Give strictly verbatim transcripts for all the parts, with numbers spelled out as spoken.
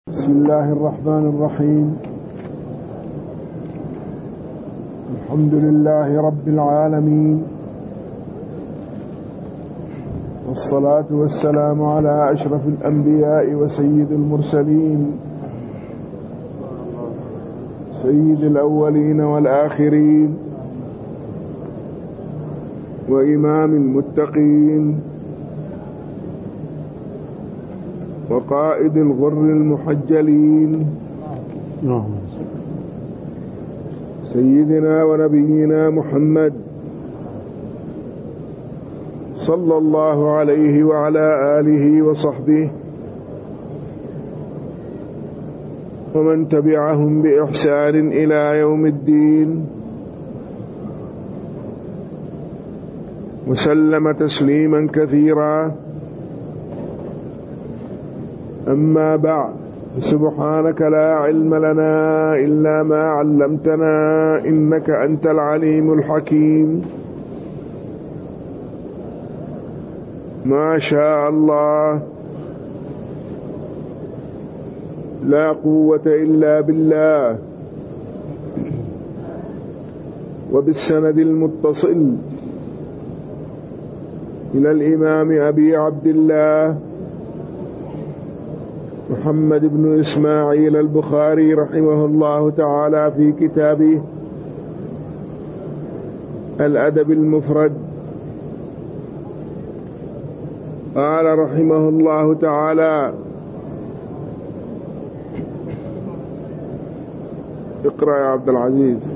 بسم الله الرحمن الرحيم. الحمد لله رب العالمين، والصلاة والسلام على أشرف الأنبياء وسيد المرسلين، سيد الأولين والآخرين، وإمام المتقين، وقائد الغر المحجلين، سيدنا ونبينا محمد صلى الله عليه وعلى آله وصحبه ومن تبعهم بإحسان إلى يوم الدين، وسلم تسليما كثيرا. أما بعد، سبحانك لا علم لنا إلا ما علمتنا إنك أنت العليم الحكيم. ما شاء الله، لا قوة إلا بالله. وبالسند المتصل إلى الإمام أبي عبد الله محمد بن إسماعيل البخاري رحمه الله تعالى في كتابه الأدب المفرد، قال رحمه الله تعالى: اقرأ يا عبد العزيز.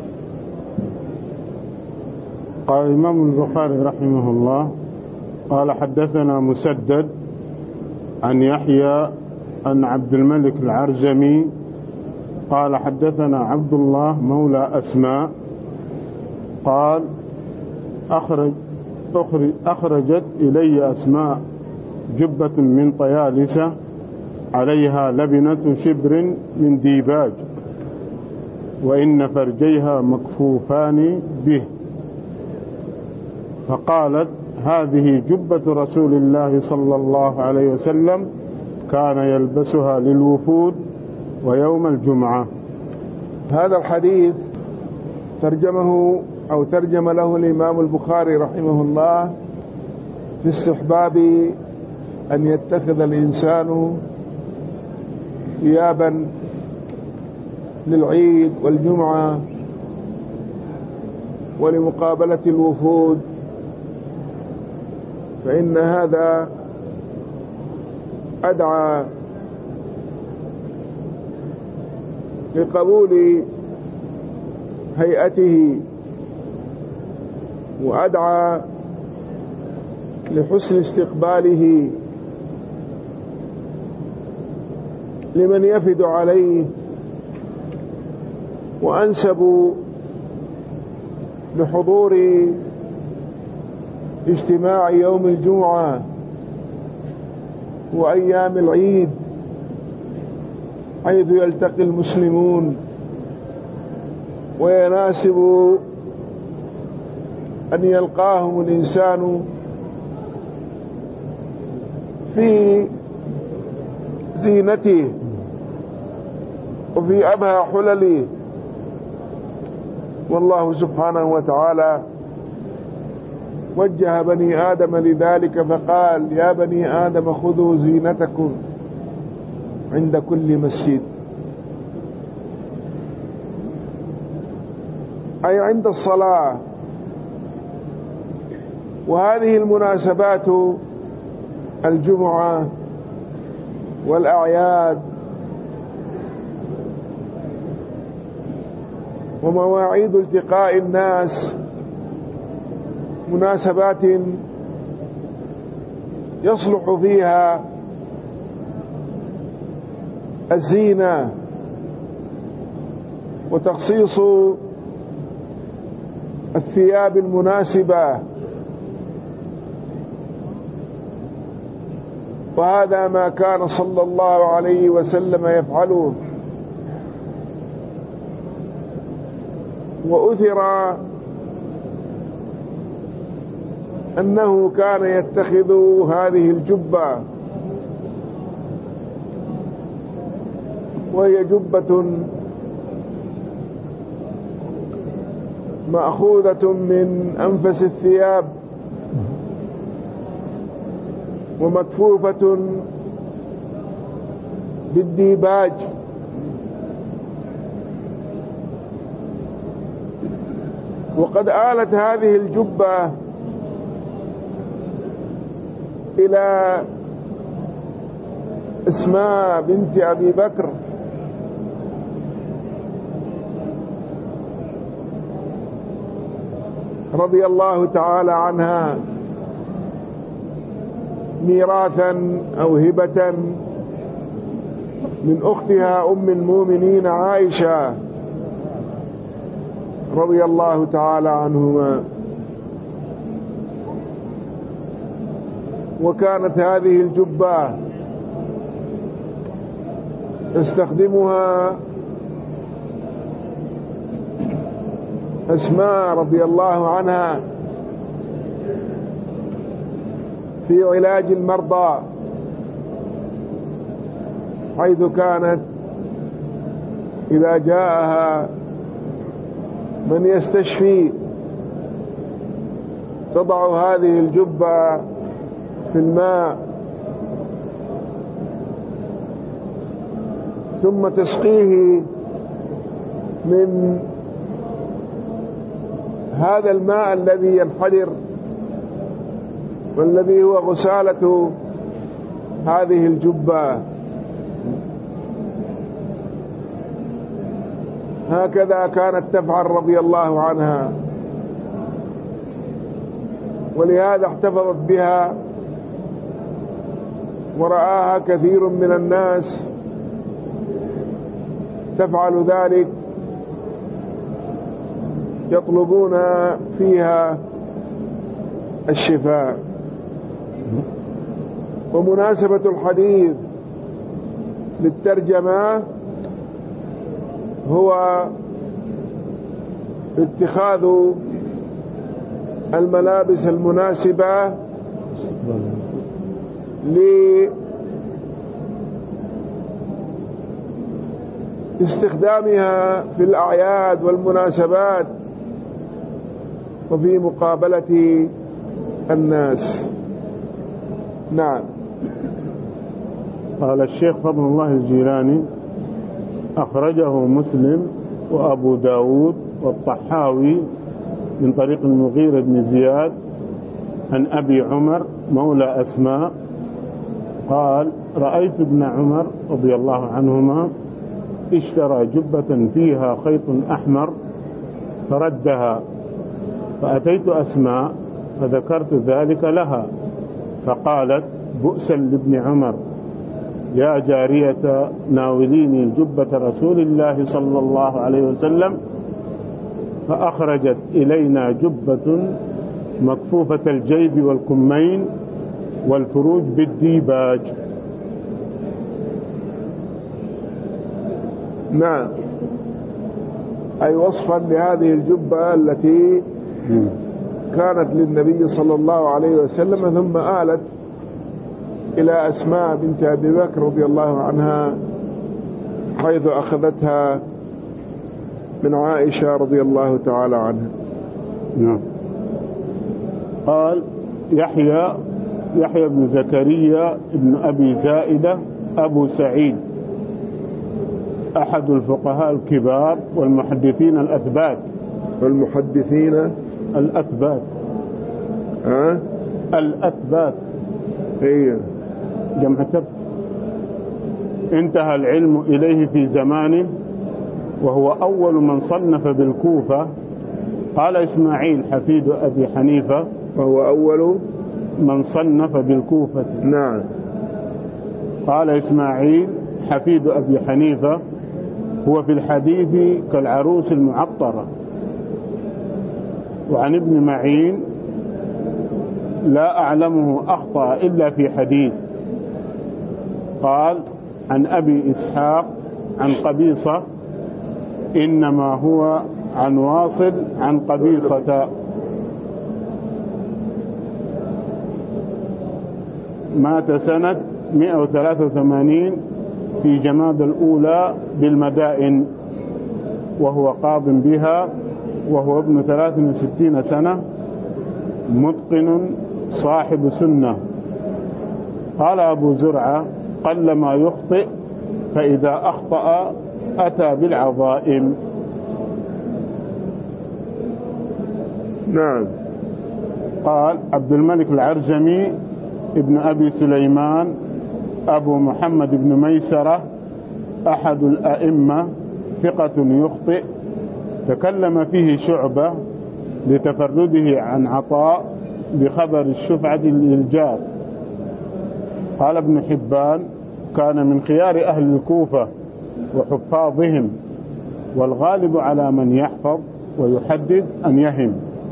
قال الإمام البخاري رحمه الله: قال حدثنا مسدد عن يحيى عن عبد الملك العرزمي قال حدثنا عبد الله مولى أسماء قال أخرج أخرج أخرجت إلي أسماء جبة من طيالسة عليها لبنة شبر من ديباج، وإن فرجيها مكفوفان به، فقالت: هذه جبة رسول الله صلى الله عليه وسلم، كان يلبسها للوفود ويوم الجمعة. هذا الحديث ترجمه أو ترجم له الإمام البخاري رحمه الله في استحباب أن يتخذ الإنسان ثيابا للعيد والجمعة ولمقابلة الوفود، فإن هذا أدعى لقبول هيئته، وأدعى لحسن استقباله لمن يفد عليه، وأنسب لحضور اجتماع يوم الجمعة وأيام العيد، حيث يلتقي المسلمون، ويناسب أن يلقاهم الإنسان في زينته وفي أبهى حلله. والله سبحانه وتعالى وجه بني آدم لذلك فقال: يا بني آدم خذوا زينتكم عند كل مسجد، أي عند الصلاة. وهذه المناسبات، الجمعة والأعياد ومواعيد التقاء الناس، مناسبات يصلح فيها الزينة وتخصيص الثياب المناسبة، وهذا ما كان صلى الله عليه وسلم يفعله. وأثر أنه كان يتخذ هذه الجبة وهي جبة مأخوذة من أنفس الثياب ومكفوفة بالديباج، وقد آلت هذه الجبة إلى أسماء بنت أبي بكر رضي الله تعالى عنها ميراثا أو هبة من أختها أم المؤمنين عائشة رضي الله تعالى عنهما. وكانت هذه الجبة تستخدمها أسماء رضي الله عنها في علاج المرضى، حيث كانت إذا جاءها من يستشفي تضع هذه الجبة في الماء ثم تسقيه من هذا الماء الذي ينحدر والذي هو غسالة هذه الجبة. هكذا كانت تفعل رضي الله عنها، ولهذا احتفظت بها ورآها كثير من الناس تفعل ذلك، يطلبون فيها الشفاء. ومناسبة الحديث للترجمة هو اتخاذ الملابس المناسبة لاستخدامها في الأعياد والمناسبات وفي مقابلة الناس. نعم. قال الشيخ فضل الله الجيلاني: أخرجه مسلم وأبو داود والطحاوي من طريق المغيرة بن زياد عن أبي عمر مولى أسماء قال: رأيت ابن عمر رضي الله عنهما اشترى جبة فيها خيط أحمر فردها، فأتيت أسماء فذكرت ذلك لها، فقالت: بؤسا لابن عمر، يا جارية ناوليني جبة رسول الله صلى الله عليه وسلم. فأخرجت إلينا جبة مكفوفة الجيب والكمين والفروج بالديباج. نعم، أي وصفا لهذه الجبة التي كانت للنبي صلى الله عليه وسلم، ثم آلت إلى أسماء بنت أبي بكر رضي الله عنها حيث أخذتها من عائشة رضي الله تعالى عنها. نعم. قال يحيى يحيى بن زكريا بن أبي زائدة أبو سعيد أحد الفقهاء الكبار والمحدثين الأثبات. والمحدثين الأثبات أه؟ الأثبات إيه جمع ثبت. انتهى العلم إليه في زمانه، وهو أول من صنف بالكوفة. قال إسماعيل حفيد أبي حنيفة: وهو أول من صنف بالكوفة. نعم. قال إسماعيل حفيد أبي حنيفة: هو في الحديث كالعروس المعطرة. وعن ابن معين: لا أعلمه أخطأ إلا في حديث. قال عن أبي إسحاق عن قبيصة: إنما هو عن واصل عن قبيصة. مات سنة مئة وثلاثة وثمانين في جماد الأولى بالمدائن، وهو قاض بها، وهو ابن ثلاث وستين سنة، متقن صاحب سنة. قال أبو زرعة: قل ما يخطئ، فإذا أخطأ أتى بالعظائم. نعم. قال عبد الملك العرجمي ابن أبي سليمان أبو محمد بن ميسرة أحد الأئمة، ثقة يخطئ، تكلم فيه شعبة لتفرده عن عطاء بخبر الشفعة للجار. قال ابن حبان: كان من خيار أهل الكوفة وحفاظهم، والغالب على من يحفظ ويحدد أن يهم،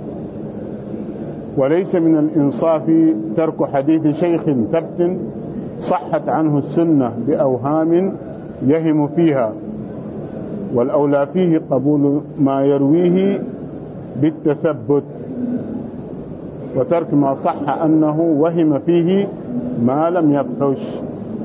وليس من الإنصاف ترك حديث شيخ ثبت صحت عنه السنة بأوهام يهم فيها، والأولى فيه قبول ما يرويه بالتثبت، وترك ما صح أنه وهم فيه ما لم يفحش.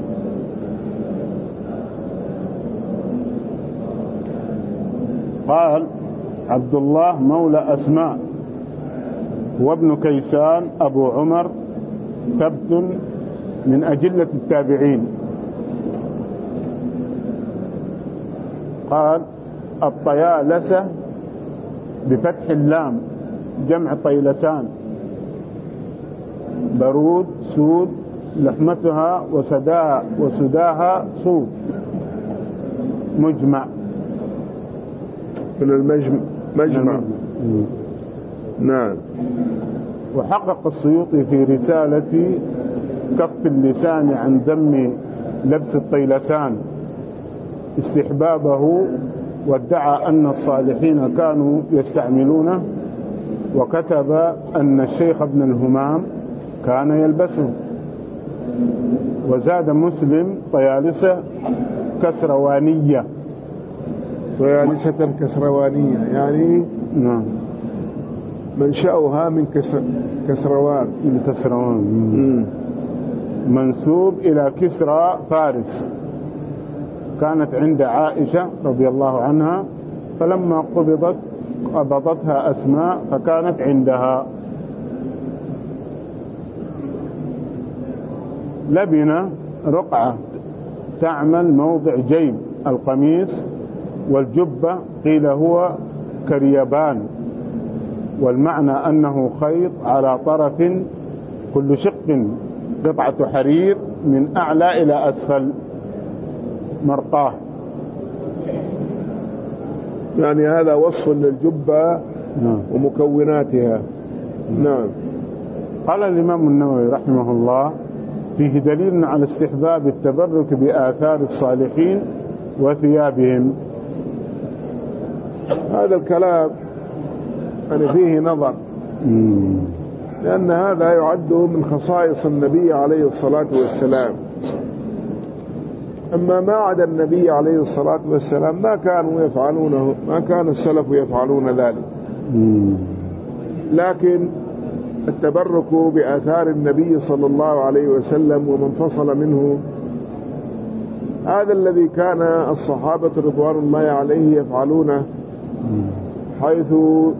قال عبد الله مولى أسماء وابن كيسان أبو عمر، ثبت من أجلة التابعين. قال الطيالسة بفتح اللام جمع طيلسان، برود سود، لحمتها وسداها وسداها صوف، مجمع من المجمع مجمع. نعم. وحقق السيوطي في رسالة كف اللسان عن ذم لبس الطيلسان استحبابه، وادعى أن الصالحين كانوا يستعملونه، وكتب أن الشيخ ابن الهمام كان يلبسه. وزاد مسلم طيالسة كسروانية. طيالسة كسروانية يعني نعم منشأها من كسر كسروان من كسروان، منسوب إلى كسرى فارس، كانت عند عائشة رضي الله عنها، فلما قبضت قبضتها أسماء فكانت عندها. لبنة رقعة تعمل موضع جيب القميص، والجبة قيل هو كريبان، والمعنى أنه خيط على طرف، كل شق قطعة حرير من أعلى إلى أسفل، مرقاه. يعني هذا وصف للجبة ومكوناتها. نعم. قال الإمام النووي رحمه الله: فيه دليل على استحباب التبرك بآثار الصالحين وثيابهم. هذا الكلام يعني فيه نظر، لأن هذا يعد من خصائص النبي عليه الصلاة والسلام. أما ما عدا النبي عليه الصلاة والسلام ما كانوا يفعلونه، ما كان السلف يفعلون ذلك. لكن التبرك بآثار النبي صلى الله عليه وسلم ومن فصل منه، هذا الذي كان الصحابة رضوان الله عليه يفعلونه، حيث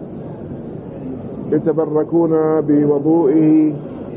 يتبركون بوضوئه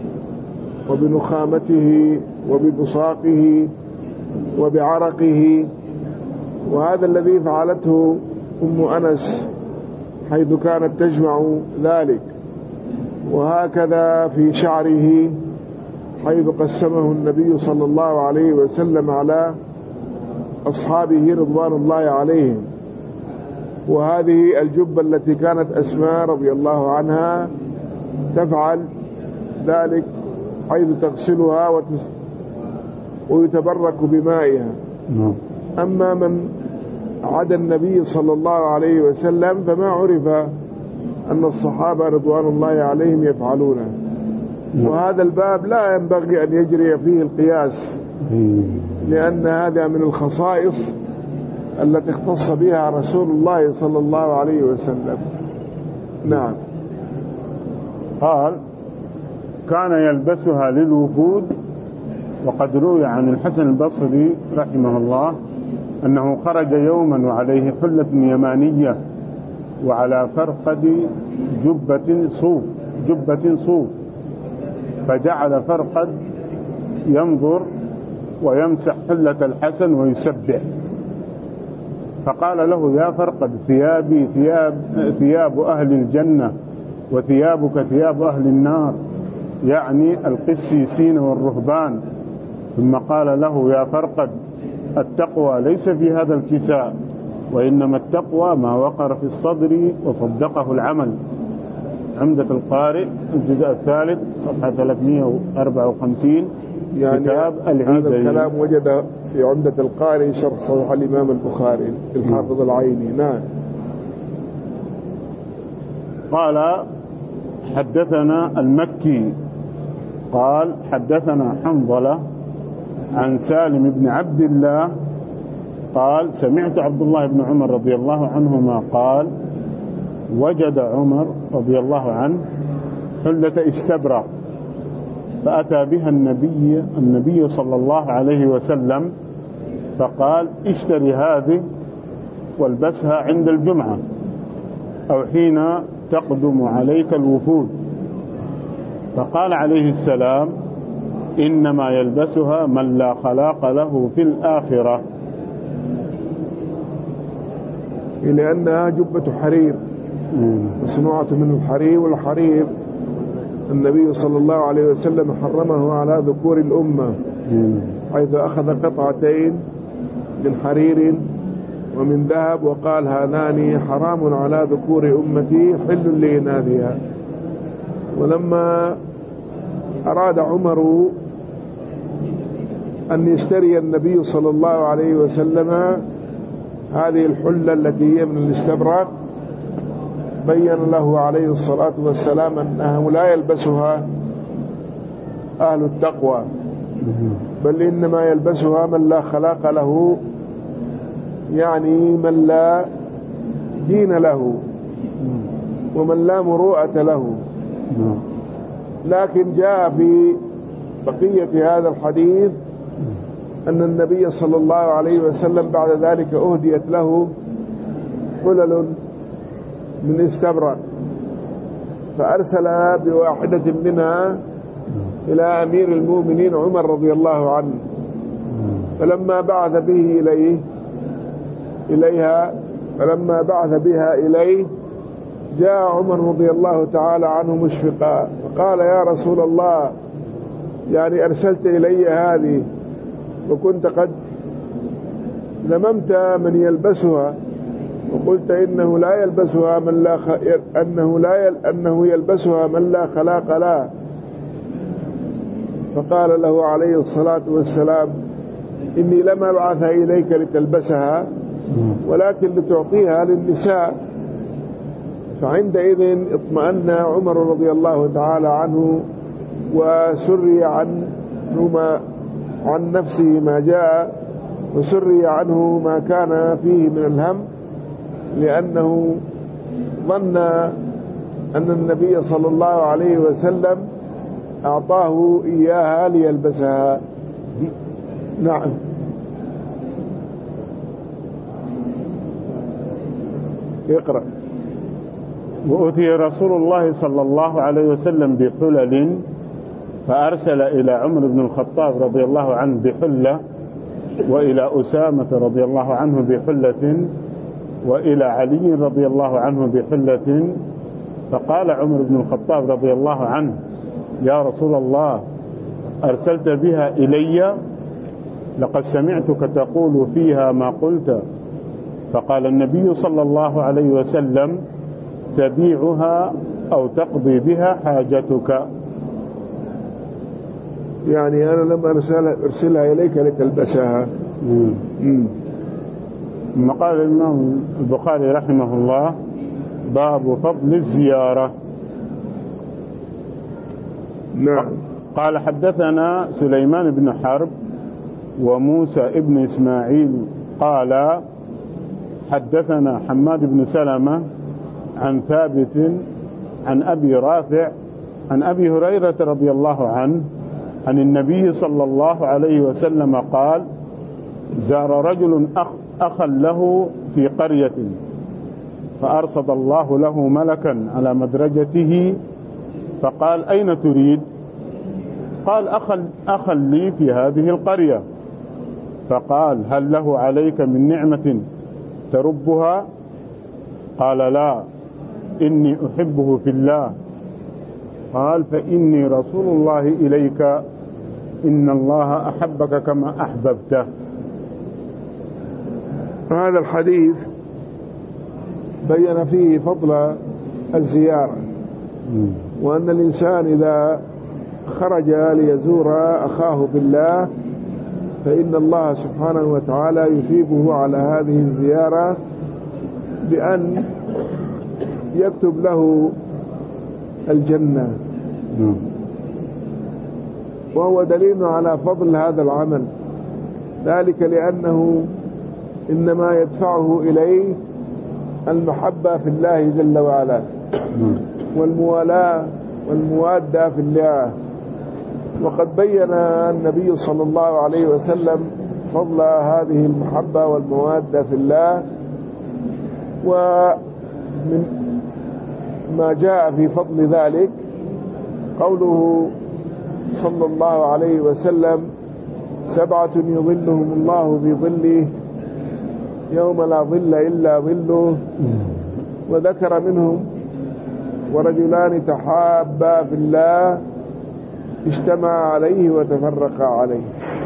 وبنخامته وببصاقه وبعرقه. وهذا الذي فعلته أم أنس حيث كانت تجمع ذلك، وهكذا في شعره حيث قسمه النبي صلى الله عليه وسلم على أصحابه رضوان الله عليهم. وهذه الجبة التي كانت أسماء رضي الله عنها تفعل ذلك، حيث تغسلها وتس... ويتبرك بمائها. أما من عدا النبي صلى الله عليه وسلم فما عرف أن الصحابة رضوان الله عليهم يفعلونه. وهذا الباب لا ينبغي أن يجري فيه القياس، لأن هذا من الخصائص التي اختص بها رسول الله صلى الله عليه وسلم. نعم. قال: كان يلبسها للوفود وقد روي عن الحسن البصري رحمه الله أنه خرج يوما وعليه حلة يمانية وعلى فرقد جبة صوف جبة صوف فجعل فرقد ينظر ويمسح حلة الحسن ويسبح، فقال له: يا فرقد، ثيابي ثياب, ثياب أهل الجنة وثيابك ثياب أهل النار، يعني القسيسين والرهبان. ثم قال له: يا فرقد، التقوى ليس في هذا الكساء، وإنما التقوى ما وقر في الصدر وصدقه العمل. عمدة القارئ الجزء الثالث صفحة ثلاثمائة وأربعة وخمسين، يعني كتاب العيدين. هذا الكلام وجد في عمدة القارئ شرح صحيح الإمام البخاري الحافظ العيني. نعم. قال: حدثنا المكي قال: حدثنا حنظلة عن سالم بن عبد الله قال: سمعت عبد الله بن عمر رضي الله عنهما قال: وجد عمر رضي الله عنه حلة استبرق، فأتى بها النبي النبي صلى الله عليه وسلم فقال: اشتري هذه والبسها عند الجمعة أو حين تقدم عليك الوفود. فقال عليه السلام: إنما يلبسها من لا خلاق له في الآخرة. لأنها جبة حرير مصنوعة من الحرير، والحرير النبي صلى الله عليه وسلم حرمه على ذكور الأمة، حيث أخذ قطعتين من حرير ومن ذهب وقال: هذان حرام على ذكور أمتي حل لإناثها. ولما أراد عمر أن يشتري النبي صلى الله عليه وسلم هذه الحلة التي هي من الاستبرق، بين له عليه الصلاة والسلام أنه لا يلبسها أهل التقوى، بل إنما يلبسها من لا خلاق له، يعني من لا دين له ومن لا مروءة له. لكن جاء في بقية هذا الحديث أن النبي صلى الله عليه وسلم بعد ذلك أهديت له حلل من استبرق، فأرسل بواحدة منها إلى أمير المؤمنين عمر رضي الله عنه، فلما بعث به إليه إليها فلما بعث بها إليه جاء عمر رضي الله تعالى عنه مشفقا فقال: يا رسول الله، يعني أرسلت إلي هذه وكنت قد ذممت من يلبسها وقلت إنه لا يلبسها من لا خ... أنه لا يل... أنه يلبسها من لا خلاق له. فقال له عليه الصلاة والسلام: إني لم أبعث إليك لتلبسها ولكن لتعطيها للنساء. فعندئذ اطمأن عمر رضي الله تعالى عنه وسري عنه ما عن نفسه ما جاء، وسري عنه ما كان فيه من الهم، لأنه ظن أن النبي صلى الله عليه وسلم أعطاه إياها ليلبسها. نعم. اقرأ. وأتي رسول الله صلى الله عليه وسلم بحلل، فأرسل إلى عمر بن الخطاب رضي الله عنه بحلة، وإلى أسامة رضي الله عنه بحلة، وإلى علي رضي الله عنه بحلة. فقال عمر بن الخطاب رضي الله عنه: يا رسول الله، أرسلت بها إلي؟ لقد سمعتك تقول فيها ما قلت. فقال النبي صلى الله عليه وسلم: تبيعها أو تقضي بها حاجتك. يعني أنا لم أرسلها إليك لتلبسها. ثم قال الإمام البخاري رحمه الله: باب فضل الزيارة. نعم. قال: حدثنا سليمان بن حرب وموسى ابن إسماعيل قال: حدثنا حماد بن سلمة عن ثابت عن أبي رافع عن أبي هريرة رضي الله عنه عن النبي صلى الله عليه وسلم قال: زار رجل أخ أخا له في قرية، فأرصد الله له ملكا على مدرجته، فقال: أين تريد؟ قال: أخا, أخا لي في هذه القرية. فقال: هل له عليك من نعمة تربها؟ قال: لا، إني أحبه في الله. قال: فإني رسول الله إليك، إن الله أحبك كما أحببته. هذا الحديث بين فيه فضل الزيارة، وأن الإنسان إذا خرج ليزور أخاه بالله فإن الله سبحانه وتعالى يثيبه على هذه الزيارة بأن يكتب له الجنة، وهو دليل على فضل هذا العمل، ذلك لأنه إنما يدفعه إليه المحبة في الله جل وعلا والموالاة والموادة في الله. وقد بين النبي صلى الله عليه وسلم فضل هذه المحبة والموادة في الله، ومن ما جاء في فضل ذلك قوله صلى الله عليه وسلم: سبعة يظلهم الله في ظله يوم لا ظل إلا ظله، وذكر منهم: ورجلان تحابا في الله اجتمع عليه وتفرقا عليه.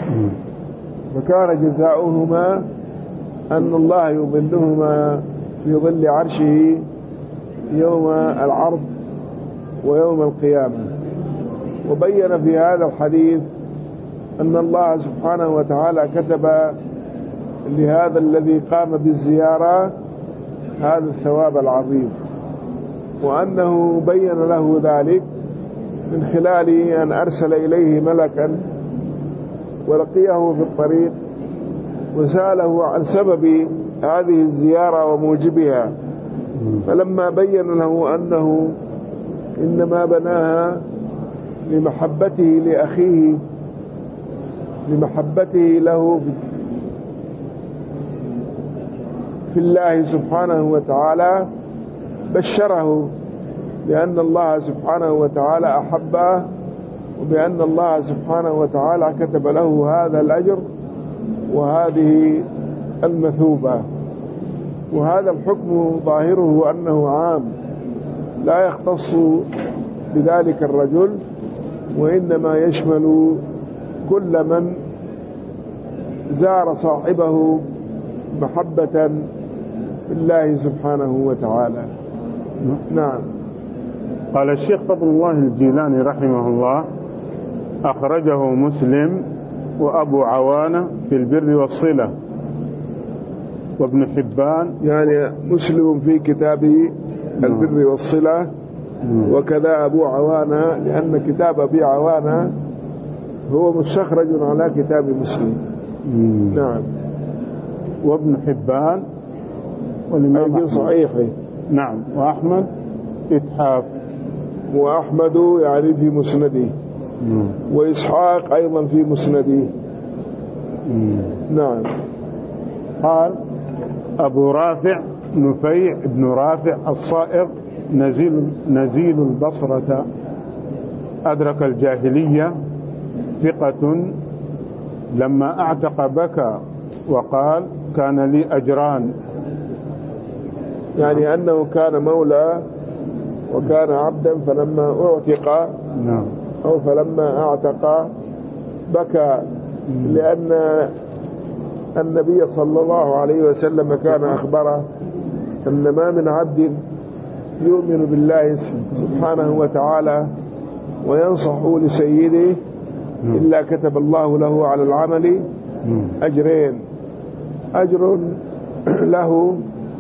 فكان جزاؤهما أن الله يظلهما في ظل عرشه يوم العرض ويوم القيامة. وبين في هذا الحديث أن الله سبحانه وتعالى كتب لهذا الذي قام بالزيارة هذا الثواب العظيم، وأنه بين له ذلك من خلال أن أرسل إليه ملكا ولقيه في الطريق وسأله عن سبب هذه الزيارة وموجبها، فلما بين له أنه إنما بناها لمحبته لأخيه، لمحبته له في الله سبحانه وتعالى، بشره بأن الله سبحانه وتعالى أحبه، وبأن الله سبحانه وتعالى كتب له هذا الأجر وهذه المثوبة. وهذا الحكم ظاهره أنه عام لا يختص بذلك الرجل، وإنما يشمل كل من زار صاحبه محبة بالله سبحانه وتعالى. نعم. قال الشيخ فضل الله الجيلاني رحمه الله: أخرجه مسلم وأبو عوانة في البر والصلة، وابن حبان، يعني مسلم في كتابه البر والصلة، وكذا أبو عوانة، لأن كتاب أبي عوانة هو مستخرج على كتاب مسلم. نعم. وابن حبان والإمام في صحيحه. نعم. وأحمد إتحاف، وأحمد يعني في مسنده، وإسحاق أيضا في مسنده. نعم. قال أبو رافع نفيع بن رافع الصائغ نزيل, نزيل البصرة، أدرك الجاهلية، ثقة، لما اعتق بكى وقال: كان لي أجران، يعني أنه كان مولى وكان عبدا، فلما اعتق نعم أو فلما اعتق بكى، لأن النبي صلى الله عليه وسلم كان أخبره أن ما من عبد يؤمن بالله سبحانه وتعالى وينصح لسيده إلا كتب الله له على العمل أجرين: أجر له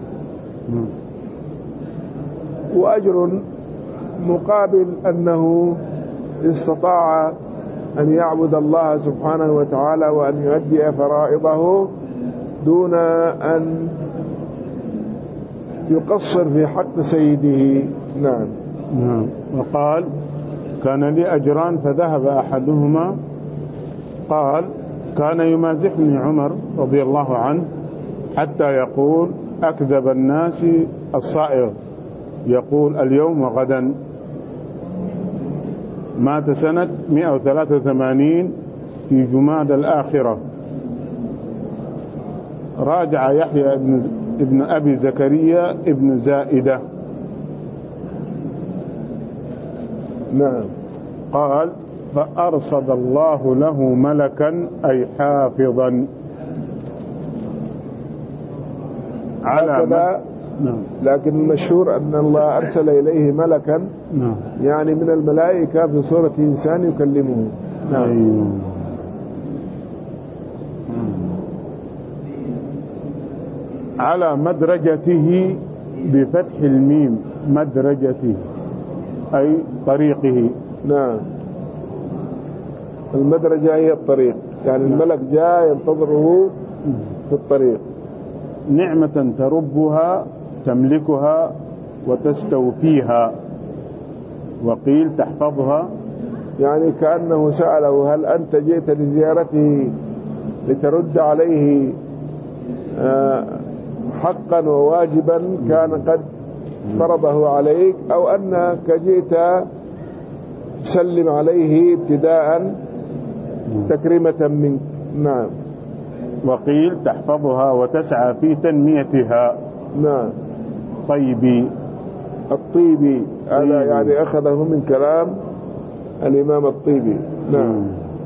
وأجر مقابل أنه استطاع أن يعبد الله سبحانه وتعالى وأن يؤدي فرائضه دون أن يقصر في حق سيده. نعم. نعم. وقال: كان لي أجران فذهب أحدهما قال كان يمازحني عمر رضي الله عنه حتى يقول أكذب الناس الصائغ، يقول اليوم وغدا. مات سنة مئة وثلاثة وثمانين في جماد الآخرة. راجع يحيى ابن, ابن أبي زكريا ابن زائدة. نعم. قال فأرصد الله له ملكا أي حافظا على هكذا. نعم. لكن المشهور أن الله أرسل إليه ملكا، نعم. يعني من الملائكة في صورة إنسان يكلمه. نعم. أيوه. على مدرجته بفتح الميم، مدرجته أي طريقه. نعم. المدرجة هي الطريق، يعني نعم. الملك جاء ينتظره في الطريق. نعمة تربها تملكها وتستوفيها، وقيل تحفظها، يعني كأنه سأله هل أنت جئت لزيارته لترد عليه حقا وواجبا كان قد فرضه عليك، أو أنك جئت تسلم عليه ابتداء تكريمة منك. نعم. وقيل تحفظها وتسعى في تنميتها. نعم. طيبي، الطيبي هذا يعني أخذه من كلام الإمام الطيبي. نعم.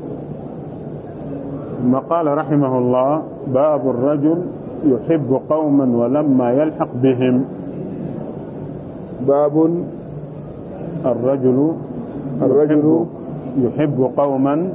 ثم قال رحمه الله باب الرجل يحب قوما ولما يلحق بهم. باب الرجل الرجل يحب قوما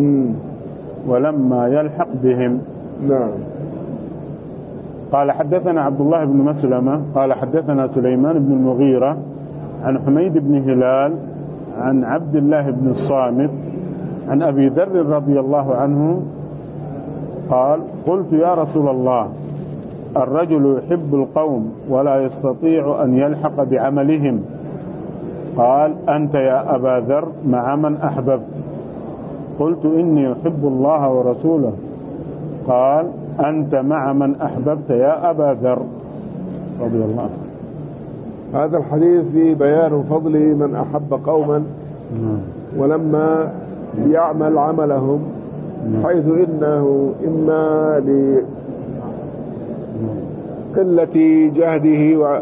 ولما يلحق بهم. نعم. قال حدثنا عبد الله بن مسلمة قال حدثنا سليمان بن المغيرة عن حميد بن هلال عن عبد الله بن الصامت عن أبي ذر رضي الله عنه قال قلت يا رسول الله الرجل يحب القوم ولا يستطيع أن يلحق بعملهم، قال أنت يا أبا ذر مع من أحببت؟ قلت إني أحب الله ورسوله، قال أنت مع من أحببت يا أبا ذر رضي الله عنه. هذا الحديث فيه بيان فضل من أحب قوما ولما يعمل عملهم، حيث إنه إما لقلة جهده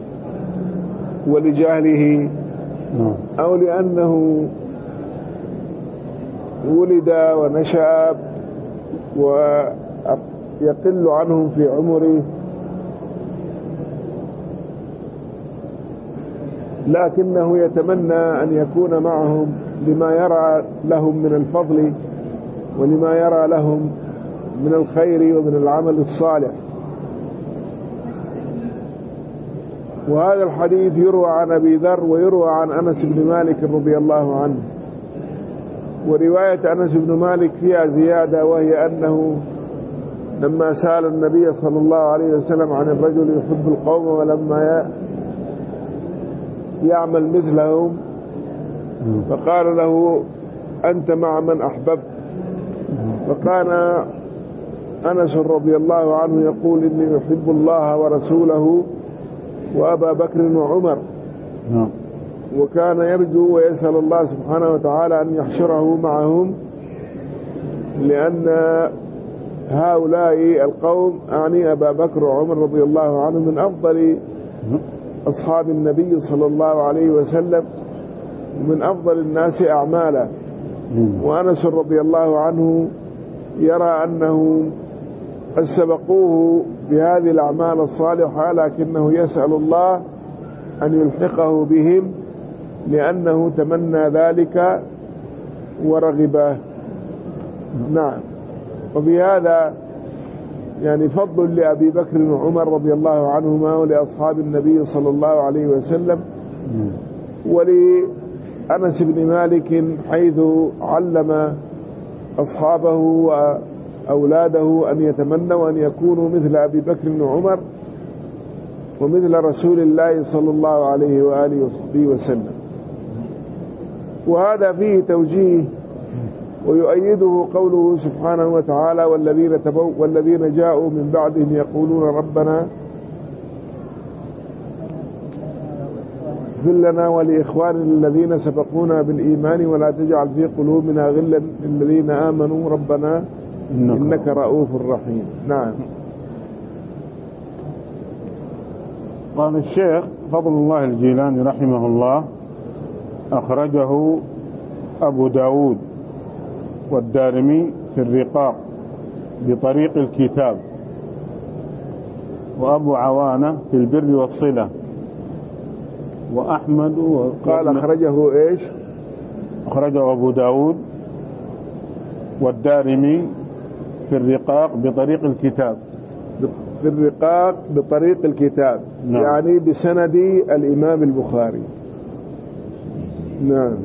ولجهله أو لأنه ولد ونشأ ويقل عنهم في عمره، لكنه يتمنى أن يكون معهم لما يرى لهم من الفضل ولما يرى لهم من الخير ومن العمل الصالح. وهذا الحديث يروى عن أبي ذر ويروى عن أنس بن مالك رضي الله عنه. ورواية أنس بن مالك فيها زيادة، وهي أنه لما سأل النبي صلى الله عليه وسلم عن الرجل يحب القوم ولما يعمل مثلهم، فقال له أنت مع من أحببت. فكان أنس رضي الله عنه يقول إني أحب الله ورسوله وأبا بكر وعمر، وكان يرجو ويسأل الله سبحانه وتعالى أن يحشره معهم، لأن هؤلاء القوم أعني أبا بكر وعمر رضي الله عنه من أفضل أصحاب النبي صلى الله عليه وسلم ومن أفضل الناس أعمالا. وأنس رضي الله عنه يرى أنه قد سبقوه بهذه الأعمال الصالحة، لكنه يسأل الله أن يلحقه بهم لأنه تمنى ذلك ورغبه. نعم. وبهذا يعني فضل لأبي بكر وعمر رضي الله عنهما ولأصحاب النبي صلى الله عليه وسلم، ولأنس بن مالك حيث علم أصحابه وأولاده أن يتمنوا أن يكونوا مثل أبي بكر وعمر ومثل رسول الله صلى الله عليه وآله وصحبه وسلم. وهذا فيه توجيه ويؤيده قوله سبحانه وتعالى والذين تبوا والذين جاءوا من بعدهم يقولون ربنا اغفر لنا ولإخواننا الذين سبقونا بالإيمان ولا تجعل في قلوبنا غلا للذين آمنوا ربنا إنك رؤوف رحيم. نعم. قال الشيخ فضل الله الجيلاني رحمه الله أخرجه أبو داود والدارمي في الرقاق بطريق الكتاب، وأبو عوانة في البر والصلة، وأحمد. قال أخرجه إيش؟ أخرجه أبو داود والدارمي في الرقاق بطريق الكتاب. في الرقاق بطريق الكتاب. نعم. يعني بسند الإمام البخاري. نعم.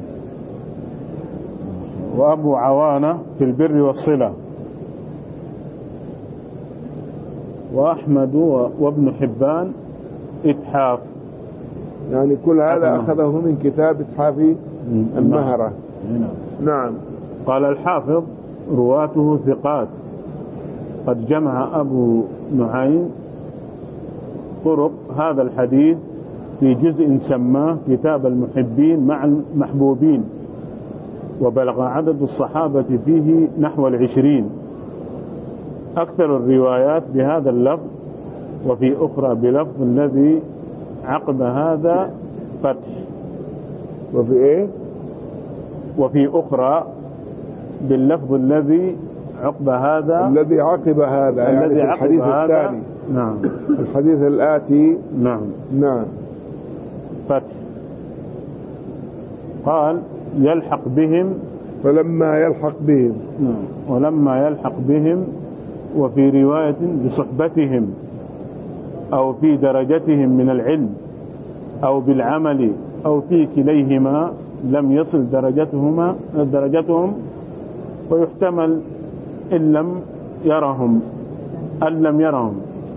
وأبو عوانة في البر والصلة، وأحمد وابن حبان إتحاف. يعني كل هذا أخذه من كتاب إتحاف المهرة. نعم. قال الحافظ رواته ثقات، قد جمع أبو نعيم طرق هذا الحديث في جزء سماه كتاب المحبين مع المحبوبين، وبلغ عدد الصحابة فيه نحو العشرين، أكثر الروايات بهذا اللفظ، وفي أخرى بلفظ الذي عقب هذا فتح. وفي إيه؟ وفي أخرى باللفظ الذي عقب هذا الذي عقب هذا الذي يعني عقب الحديث هذا. الثاني. نعم. الحديث الآتي. نعم. نعم. فتح. قال يلحق بهم، فلما يلحق بهم. نعم. ولما يلحق بهم، وفي رواية بصحبتهم أو في درجتهم من العلم أو بالعمل أو في كليهما لم يصل درجتهما درجتهم، ويحتمل إن لم يرهم أن لم يرهم.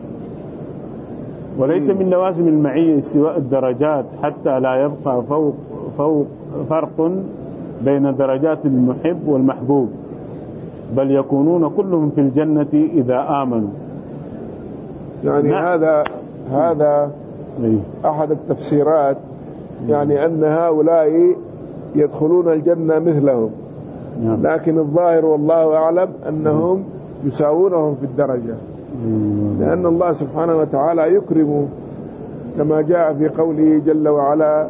وليس من لوازم المعية استواء الدرجات حتى لا يبقى فوق فوق فرق بين درجات المحب والمحبوب، بل يكونون كلهم في الجنة إذا آمنوا. يعني نعم. هذا هذا أحد التفسيرات، يعني أن هؤلاء يدخلون الجنة مثلهم، لكن الظاهر والله أعلم أنهم يساوونهم في الدرجة، لأن الله سبحانه وتعالى يكرم كما جاء في قوله جل وعلا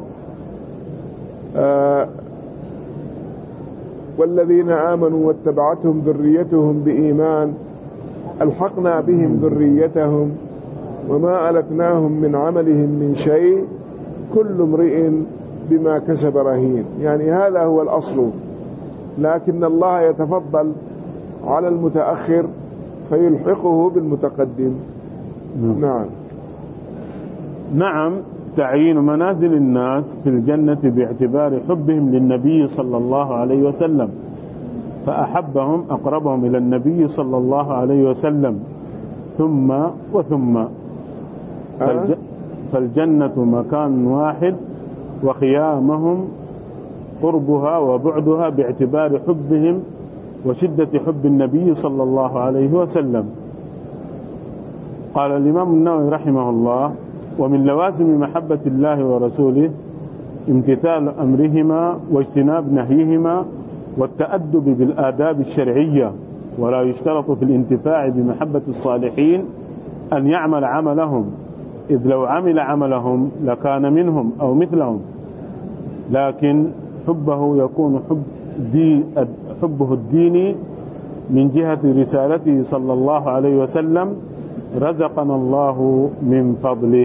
آه والذين آمنوا واتبعتهم ذريتهم بإيمان ألحقنا بهم ذريتهم وما ألتناهم من عملهم من شيء كل امرئ بما كسب رهين. يعني هذا هو الأصل، لكن الله يتفضل على المتأخر فيلحقه بالمتقدم. نعم. نعم. تعيين منازل الناس في الجنة باعتبار حبهم للنبي صلى الله عليه وسلم، فأحبهم أقربهم إلى النبي صلى الله عليه وسلم ثم وثم. فالج... فالجنة مكان واحد، وخيامهم قربها وبعدها باعتبار حبهم وشدة حب النبي صلى الله عليه وسلم. قال الإمام النووي رحمه الله: ومن لوازم محبة الله ورسوله امتثال أمرهما واجتناب نهيهما والتأدب بالآداب الشرعية، ولا يشترط في الانتفاع بمحبة الصالحين أن يعمل عملهم، إذ لو عمل عملهم لكان منهم أو مثلهم، لكن حبه يكون حب دي حبه الديني من جهة رسالته صلى الله عليه وسلم، رزقنا الله من فضله.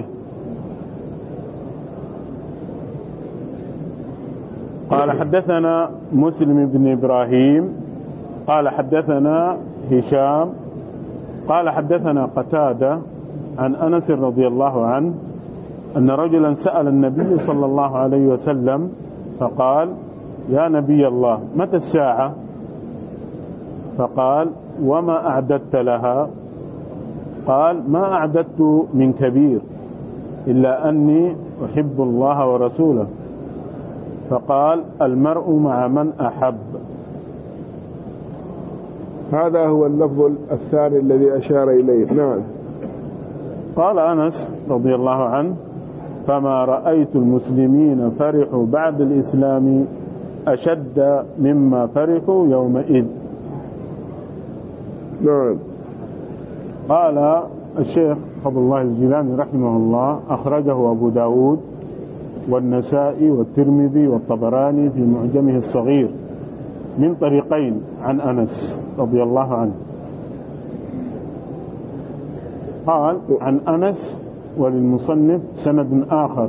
قال حدثنا مسلم بن إبراهيم قال حدثنا هشام قال حدثنا قتادة عن أنس رضي الله عنه أن رجلا سأل النبي صلى الله عليه وسلم فقال: يا نبي الله، متى الساعة؟ فقال: وما أعددت لها؟ قال: ما أعددت من كبير إلا أني أحب الله ورسوله. فقال: المرء مع من أحب. هذا هو اللفظ الثاني الذي أشار إليه. نعم. قال أنس رضي الله عنه: فما رأيت المسلمين فرحوا بعد الإسلام أشد مما فرحوا يومئذ. نعم. قال الشيخ فضل الله الجيلاني رحمه الله: أخرجه أبو داود والنسائي والترمذي والطبراني في معجمه الصغير من طريقين عن أنس رضي الله عنه. قال عن أنس وللمصنف سند آخر: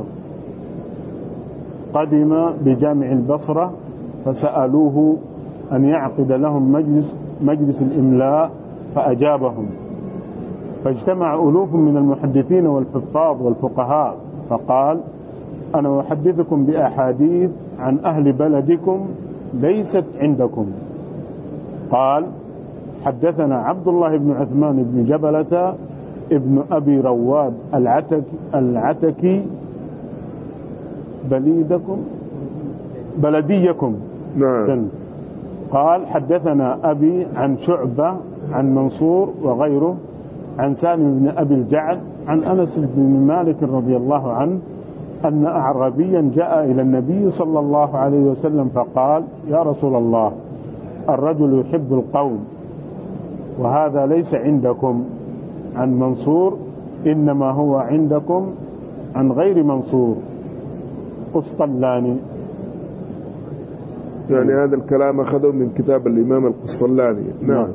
قدم بجامع البصرة فسألوه أن يعقد لهم مجلس, مجلس الإملاء فأجابهم، فاجتمع ألوف من المحدثين والحفاظ والفقهاء، فقال: أنا أحدثكم بأحاديث عن أهل بلدكم ليست عندكم. قال: حدثنا عبد الله بن عثمان بن جبلة ابن أبي رواد العتك العتكي بليدكم بلديكم. نعم. قال: حدثنا أبي عن شعبة عن منصور وغيره عن سالم بن أبي الجعد عن أنس بن مالك رضي الله عنه أن أعرابيا جاء إلى النبي صلى الله عليه وسلم فقال: يا رسول الله، الرجل يحب القوم وهذا ليس عندكم عن منصور، إنما هو عندكم عن غير منصور قسطلاني. يعني هذا الكلام أخذه من كتاب الإمام القسطلاني. نعم.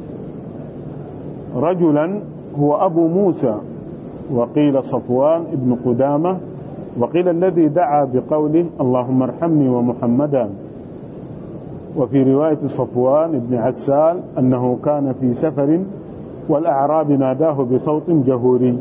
رجلا هو أبو موسى، وقيل صفوان ابن قدامة، وقيل الذي دعا بقوله اللهم ارحمني ومحمدا. وفي رواية صفوان ابن عسال أنه كان في سفر والأعراب ناداه بصوت جهوري.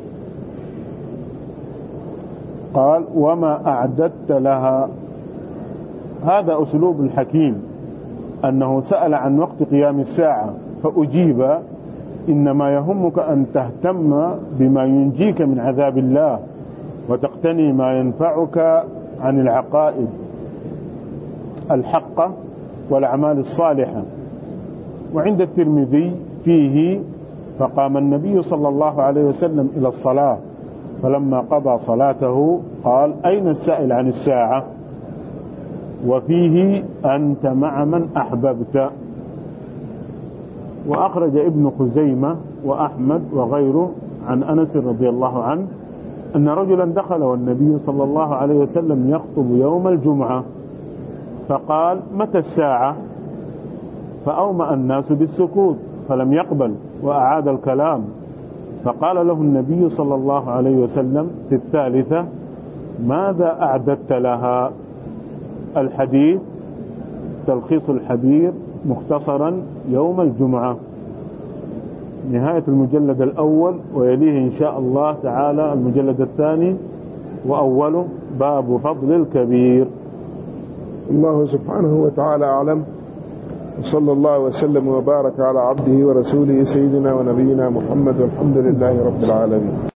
قال: وما أعددت لها. هذا أسلوب الحكيم، أنه سأل عن وقت قيام الساعة فأجيب: إنما يهمك أن تهتم بما ينجيك من عذاب الله وتقتني ما ينفعك عن العقائد الحقة والأعمال الصالحة. وعند الترمذي فيه: فقام النبي صلى الله عليه وسلم إلى الصلاة، فلما قضى صلاته قال: أين السائل عن الساعة؟ وفيه: أنت مع من أحببت. وأخرج ابن خزيمة وأحمد وغيره عن أنس رضي الله عنه أن رجلا دخل والنبي صلى الله عليه وسلم يخطب يوم الجمعة، فقال: متى الساعة؟ فأومأ الناس بالسكوت فلم يقبل وأعاد الكلام، فقال له النبي صلى الله عليه وسلم في الثالثة: ماذا أعددت لها؟ الحديث تلخيص الحبير مختصرا يوم الجمعة، نهاية المجلد الأول، ويليه إن شاء الله تعالى المجلد الثاني وأوله باب فضل الكبير. الله سبحانه وتعالى أعلم، وصلى الله وسلم وبارك على عبده ورسوله سيدنا ونبينا محمد، والحمد لله رب العالمين.